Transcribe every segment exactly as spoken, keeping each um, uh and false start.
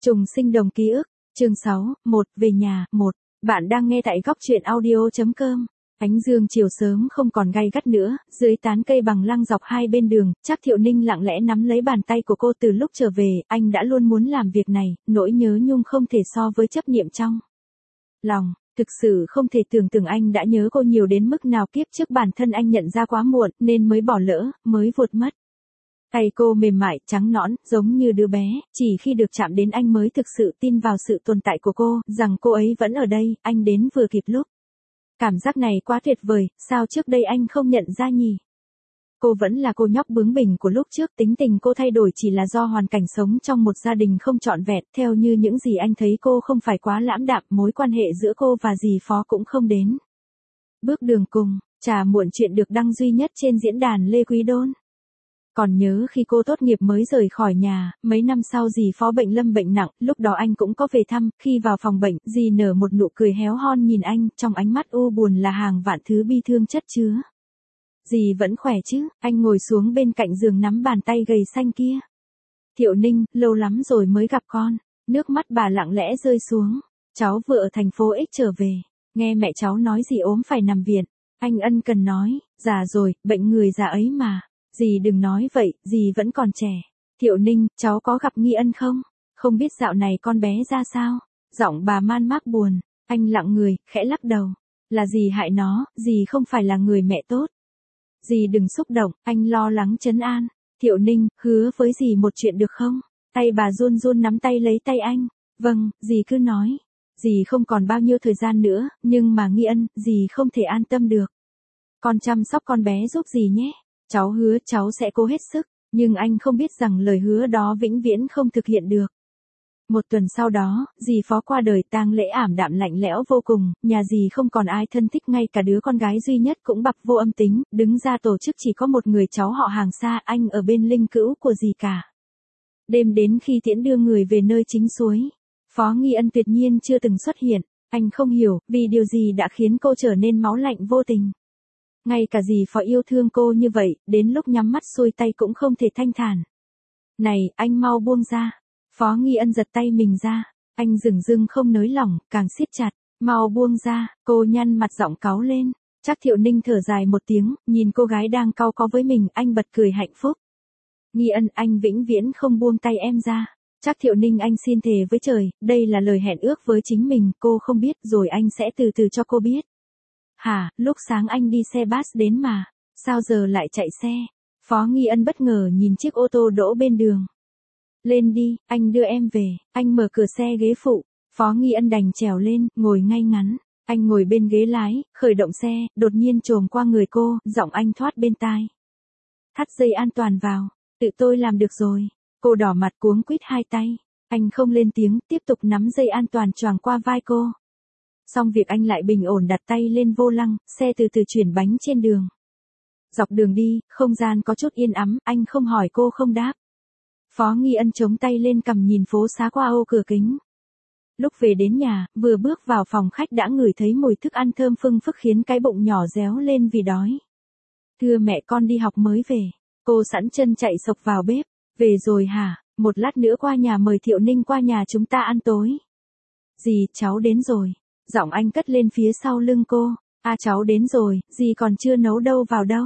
Trùng sinh đồng ký ức, chương sáu, một, về nhà, một. Bạn đang nghe tại góc truyện audio chấm com. Ánh dương chiều sớm không còn gay gắt nữa, dưới tán cây bằng lăng dọc hai bên đường, Trác Thiệu Ninh lặng lẽ nắm lấy bàn tay của cô từ lúc trở về, anh đã luôn muốn làm việc này, nỗi nhớ nhung không thể so với chấp niệm trong lòng. Thực sự không thể tưởng tượng anh đã nhớ cô nhiều đến mức nào, kiếp trước bản thân anh nhận ra quá muộn, nên mới bỏ lỡ, mới vụt mất. Tay cô mềm mại, trắng nõn, giống như đứa bé, chỉ khi được chạm đến anh mới thực sự tin vào sự tồn tại của cô, rằng cô ấy vẫn ở đây, anh đến vừa kịp lúc. Cảm giác này quá tuyệt vời, sao trước đây anh không nhận ra nhỉ? Cô vẫn là cô nhóc bướng bỉnh của lúc trước, tính tình cô thay đổi chỉ là do hoàn cảnh sống trong một gia đình không trọn vẹn, theo như những gì anh thấy cô không phải quá lãm đạm, mối quan hệ giữa cô và dì Phó cũng không đến bước đường cùng. Trà muộn chuyện được đăng duy nhất trên diễn đàn Lê Quý Đôn. Còn nhớ khi cô tốt nghiệp mới rời khỏi nhà, mấy năm sau dì Phó bệnh lâm bệnh nặng, lúc đó anh cũng có về thăm, khi vào phòng bệnh, dì nở một nụ cười héo hon nhìn anh, trong ánh mắt u buồn là hàng vạn thứ bi thương chất chứa. Dì vẫn khỏe chứ? Anh ngồi xuống bên cạnh giường nắm bàn tay gầy xanh kia. Thiệu Ninh, lâu lắm rồi mới gặp con. Nước mắt bà lặng lẽ rơi xuống. Cháu vừa ở thành phố X trở về. Nghe mẹ cháu nói dì ốm phải nằm viện. Anh ân cần nói, già rồi, bệnh người già ấy mà. Dì đừng nói vậy, dì vẫn còn trẻ. Thiệu Ninh, cháu có gặp Nghi Ân không? Không biết dạo này con bé ra sao? Giọng bà man mác buồn. Anh lặng người, khẽ lắc đầu. Là dì hại nó, dì không phải là người mẹ tốt. Dì đừng xúc động, anh lo lắng trấn an. Thiệu Ninh, hứa với dì một chuyện được không? Tay bà run run nắm tay lấy tay anh. Vâng, dì cứ nói. Dì không còn bao nhiêu thời gian nữa, nhưng mà Nghi Ân, dì không thể an tâm được. Con chăm sóc con bé giúp dì nhé. Cháu hứa cháu sẽ cố hết sức, nhưng anh không biết rằng lời hứa đó vĩnh viễn không thực hiện được. Một tuần sau đó, dì Phó qua đời, tang lễ ảm đạm lạnh lẽo vô cùng, nhà dì không còn ai thân thích, ngay cả đứa con gái duy nhất cũng bập vô âm tính, đứng ra tổ chức chỉ có một người cháu họ hàng xa, anh ở bên linh cữu của dì cả. Đêm đến khi tiễn đưa người về nơi chính suối, Phó Nghi Ân tuyệt nhiên chưa từng xuất hiện, anh không hiểu, vì điều gì đã khiến cô trở nên máu lạnh vô tình. Ngay cả dì Phó yêu thương cô như vậy, đến lúc nhắm mắt xuôi tay cũng không thể thanh thản. Này, anh mau buông ra. Phó Nghi Ân giật tay mình ra, anh dửng dưng không nới lỏng, càng siết chặt, mau buông ra, cô nhăn mặt giọng cáu lên. Trác Thiệu Ninh thở dài một tiếng, nhìn cô gái đang cau có với mình, anh bật cười hạnh phúc. Nghi Ân, anh vĩnh viễn không buông tay em ra. Trác Thiệu Ninh, anh xin thề với trời, đây là lời hẹn ước với chính mình, cô không biết, rồi anh sẽ từ từ cho cô biết. Hả, lúc sáng anh đi xe bus đến mà, sao giờ lại chạy xe? Phó Nghi Ân bất ngờ nhìn chiếc ô tô đỗ bên đường. Lên đi, anh đưa em về. Anh mở cửa xe ghế phụ. Phó Nghi Ân đành trèo lên, ngồi ngay ngắn. Anh ngồi bên ghế lái, khởi động xe, đột nhiên chồm qua người cô, giọng anh thoát bên tai. Thắt dây an toàn vào, tự tôi làm được rồi. Cô đỏ mặt cuống quýt hai tay. Anh không lên tiếng, tiếp tục nắm dây an toàn choàng qua vai cô. Xong việc anh lại bình ổn đặt tay lên vô lăng, xe từ từ chuyển bánh trên đường. Dọc đường đi, không gian có chút yên ắng, anh không hỏi cô không đáp. Phó Nghi Ân chống tay lên cằm nhìn phố xá qua ô cửa kính. Lúc về đến nhà, vừa bước vào phòng khách đã ngửi thấy mùi thức ăn thơm phưng phức khiến cái bụng nhỏ réo lên vì đói. Thưa mẹ, con đi học mới về. Cô sẵn chân chạy sộc vào bếp. Về rồi hả? Một lát nữa qua nhà mời Thiệu Ninh qua nhà chúng ta ăn tối. Dì, cháu đến rồi. Giọng anh cất lên phía sau lưng cô. À, cháu đến rồi, dì còn chưa nấu đâu vào đâu.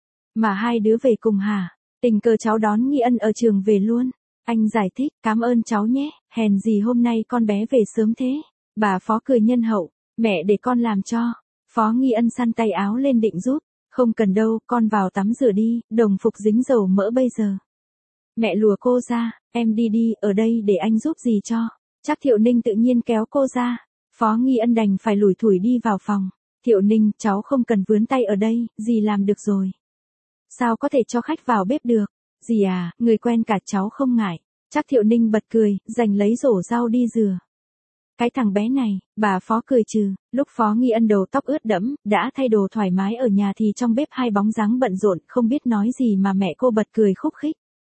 Mà hai đứa về cùng hả? Tình cờ cháu đón Nghi Ân ở trường về luôn. Anh giải thích, cảm ơn cháu nhé, hèn gì hôm nay con bé về sớm thế. Bà Phó cười nhân hậu, mẹ để con làm cho. Phó Nghi Ân săn tay áo lên định giúp. Không cần đâu, con vào tắm rửa đi, đồng phục dính dầu mỡ bây giờ. Mẹ lùa cô ra, em đi đi, ở đây để anh giúp gì cho. Trác Thiệu Ninh tự nhiên kéo cô ra. Phó Nghi Ân đành phải lủi thủi đi vào phòng. Thiệu Ninh, cháu không cần vướn tay ở đây, dì làm được rồi. Sao có thể cho khách vào bếp được? Dì à, người quen cả cháu không ngại. Trác Thiệu Ninh bật cười, giành lấy rổ rau đi rửa. Cái thằng bé này, bà Phó cười trừ. Lúc Phó Nghi Ân đầu tóc ướt đẫm, đã thay đồ thoải mái ở nhà thì trong bếp hai bóng dáng bận rộn, không biết nói gì mà mẹ cô bật cười khúc khích.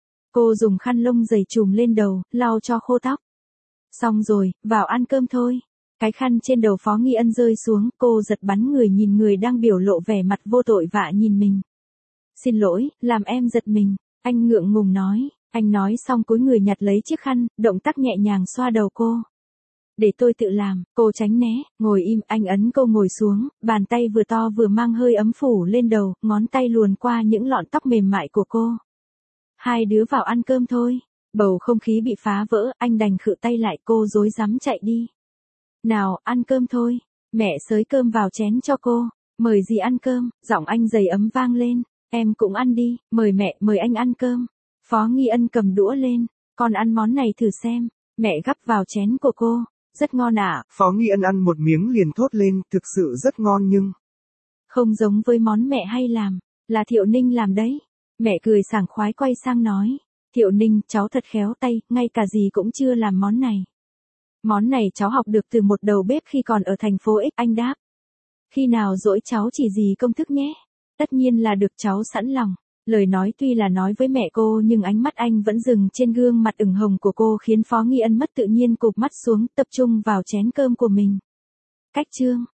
Cô dùng khăn lông dày trùm lên đầu, lau cho khô tóc. Xong rồi, vào ăn cơm thôi. Cái khăn trên đầu Phó Nghi Ân rơi xuống, cô giật bắn người nhìn người đang biểu lộ vẻ mặt vô tội vạ nhìn mình. Xin lỗi, làm em giật mình. Anh ngượng ngùng nói, Anh nói xong cúi người nhặt lấy chiếc khăn, động tác nhẹ nhàng xoa đầu cô. Để tôi tự làm, cô tránh né, ngồi im, anh ấn cô ngồi xuống, bàn tay vừa to vừa mang hơi ấm phủ lên đầu, ngón tay luồn qua những lọn tóc mềm mại của cô. Hai đứa vào ăn cơm thôi. Bầu không khí bị phá vỡ, anh đành khự tay lại, cô rối rắm chạy đi. Nào, ăn cơm thôi. Mẹ xới cơm vào chén cho cô. Mời dì ăn cơm, giọng anh dày ấm vang lên. Em cũng ăn đi, mời mẹ, mời anh ăn cơm. Phó Nghi Ân cầm đũa lên. Con ăn món này thử xem. Mẹ gắp vào chén của cô. Rất ngon ạ. Phó Nghi Ân ăn một miếng liền thốt lên, thực sự rất ngon nhưng... Không giống với món mẹ hay làm, là Thiệu Ninh làm đấy. Mẹ cười sảng khoái quay sang nói. Thiệu Ninh, cháu thật khéo tay, ngay cả dì cũng chưa làm món này. Món này cháu học được từ một đầu bếp khi còn ở thành phố X, anh đáp. Khi nào dỗi cháu chỉ dì công thức nhé. Tất nhiên là được, cháu sẵn lòng. Lời nói tuy là nói với mẹ cô nhưng ánh mắt anh vẫn dừng trên gương mặt ửng hồng của cô khiến Phó Nghi Ân mất tự nhiên cụp mắt xuống, tập trung vào chén cơm của mình. Cách chương